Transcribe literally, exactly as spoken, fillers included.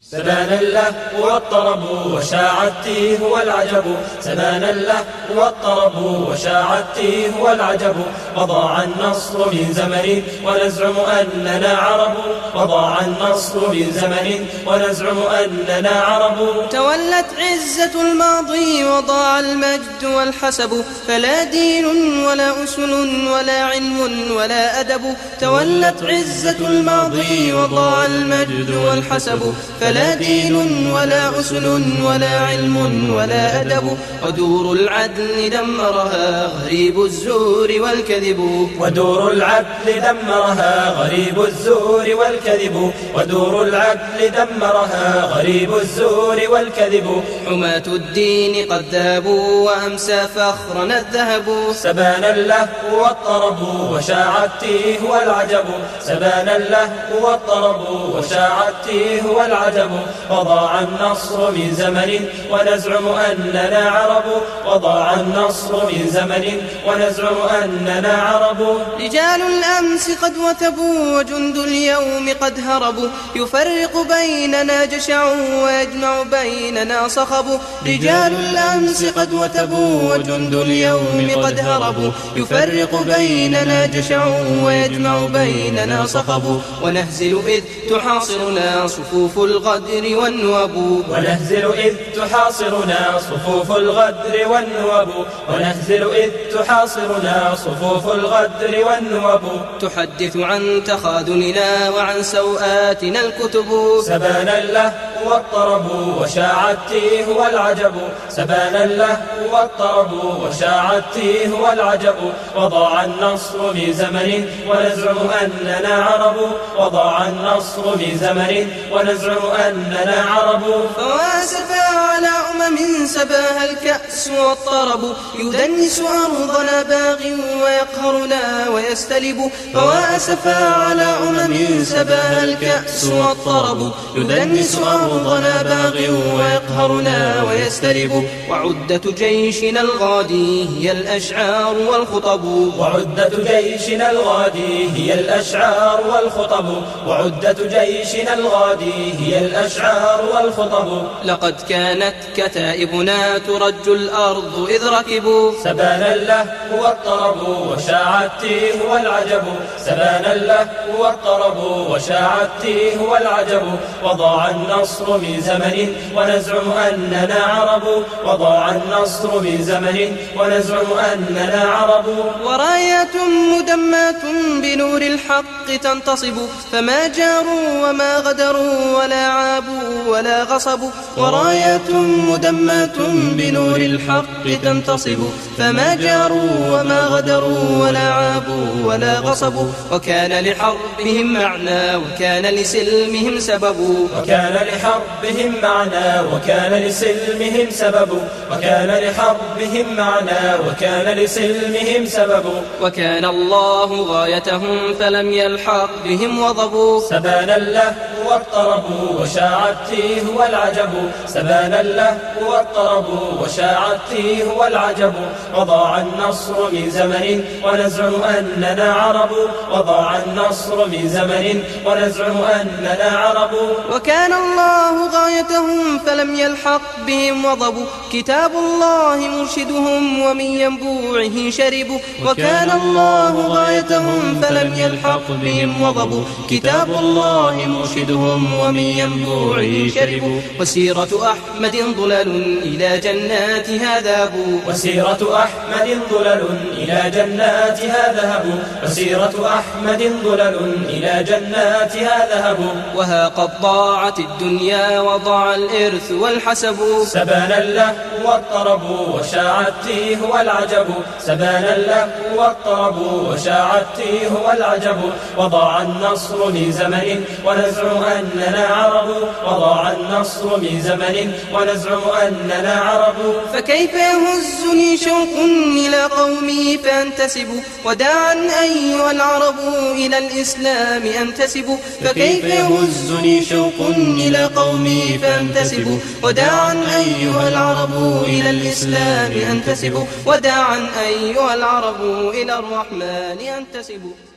سبان اللهو والطرب وشاع التيه والعجب، سبان اللهو والطرب وشاع التيه والعجب، وضاع النصر من زمن ونزعم أننا عرب، وضاع النصر من زمن ونزعم أننا عرب. تولت عزة الماضي وضاع المجد والحسب، فلا دين ولا أسل ولا علم ولا أدب. تولت عزة الماضي وضاع المجد والحسب، فلا دين ولا أسل ولا علم ولا أدب. ودور العدل دمرها غريب الزور والكذب، ودور العدل دمرها غريب الزور والكذب، ودور العدل دمرها غريب الزور والكذب. حماة الدين قد ذابوا وأمسى فخرنا الذهب، سبان اللهو والطرب وشاع التيه والعجب، سبان اللهو والطرب وشاع التيه والعجب. وضاع النصر من زمن ونزعم أننا عرب، وضاع النصر من زمن ونزعم أننا عرب. رجال الأمس قد وتبوا وجند اليوم قد هربوا، يفرق بيننا جشع ويجمع بيننا صخب. رجال الأمس قد وتبوا وجند اليوم قد هربوا، يفرق بيننا جشع ويجمع بيننا صخب. ونهزل إذ تحاصرنا صفوف الغدر والنوب، ونهزل إذ تحاصرنا صفوف الغدر والنوب، ونهزل إذ تحاصرنا صفوف الغدر والنوب. تحدث عن تخاذلنا وعن سوءاتنا الكتب، سبان اللهو والطرب وشاع التيه والعجب، سبان اللهو والطرب وشاع التيه والعجب. وضاع النصر من زمن ونزعم أننا عرب، وضاع النصر من زمن ونزعم أننا عرب. فواسفا على أمم سباها الكأس والطرب، يدنس أرضنا باغ ويقهرنا ويستلب. فواسفا على أمم سباها الكأس والطرب، يدنس أرضنا باغ ويقهرنا ويستلب. وعدة جيشنا الغادي هي الأشعار والخطب، وعدة جيشنا الغادي هي الأشعار والخطب، وعدة جيشنا الغادي هي الأشعار والخطب. لقد كانت كتائبنا ترج الأرض إذ ركبوا، سبان اللهو والطرب وشاع التيه والعجب، سبان اللهو والطرب وشاع التيه والعجب. وضاع النصر من زمن ونزعم أننا عرب، وضاع النصر من زمن ونزعم أننا عرب. ورايات مدمات بنور الحق تنتصب، فما جاروا وما غدروا ولا عابوا ولا غصبوا. ورايات مدمات بنور الحق تنتصب، فما جاروا وما غدروا ولا عابوا ولا غصبوا. وكان لحربهم معنى وكان لسلمهم سبب، وكان لحربهم معنى وكان لسلمهم سبب، وكان لحربهم معنى وكان لسلمهم سبب. وكان الله غايتهم فلم يلحق بهم وضب، سبان اللهو والطرب وشاع التيه والعجب، سبان اللهو والطرب وشاع التيه والعجب. وضاع النصر من زمن ونزعم أننا عرب، وضاع النصر من زمن ونزعم أننا عرب. وكان الله غايتهم فلم يلحق بهم وضب، كتاب الله مرشدهم ومن ينبوعه شربوا. وكان الله غايتهم فلم يلحق بهم وضب، كتاب الله مرشدهم ومن ينبوعه شربوا. وسيرة أحمد ضلل إلى جناتها ذهبوا، وسيرة أحمد ضلل إلى جناتها ذهبوا، وسيرة أحمد ضلل إلى جناتها ذهبوا. وها قد ضاعت الدنيا وضاع الإرث والحسب، سبان اللهو والطرب وشاع التيه والعجب، سبان اللهو والطرب وشاع التيه والعجب. وضاع النصر من زمن ونزعم أننا عرب، وضاع النصر من زمن ونزعم أننا عرب. فكيف يهزني شوق إلى قومي فأنتسب، وداعا أيها العرب إلى الإسلام أنتسب. فكيف يهزني شوق إلى قومي فأنتسب، وداعا أيها العرب إلى الإسلام أنتسب، وداعا أيها العرب إلى الرحمن أنتسب.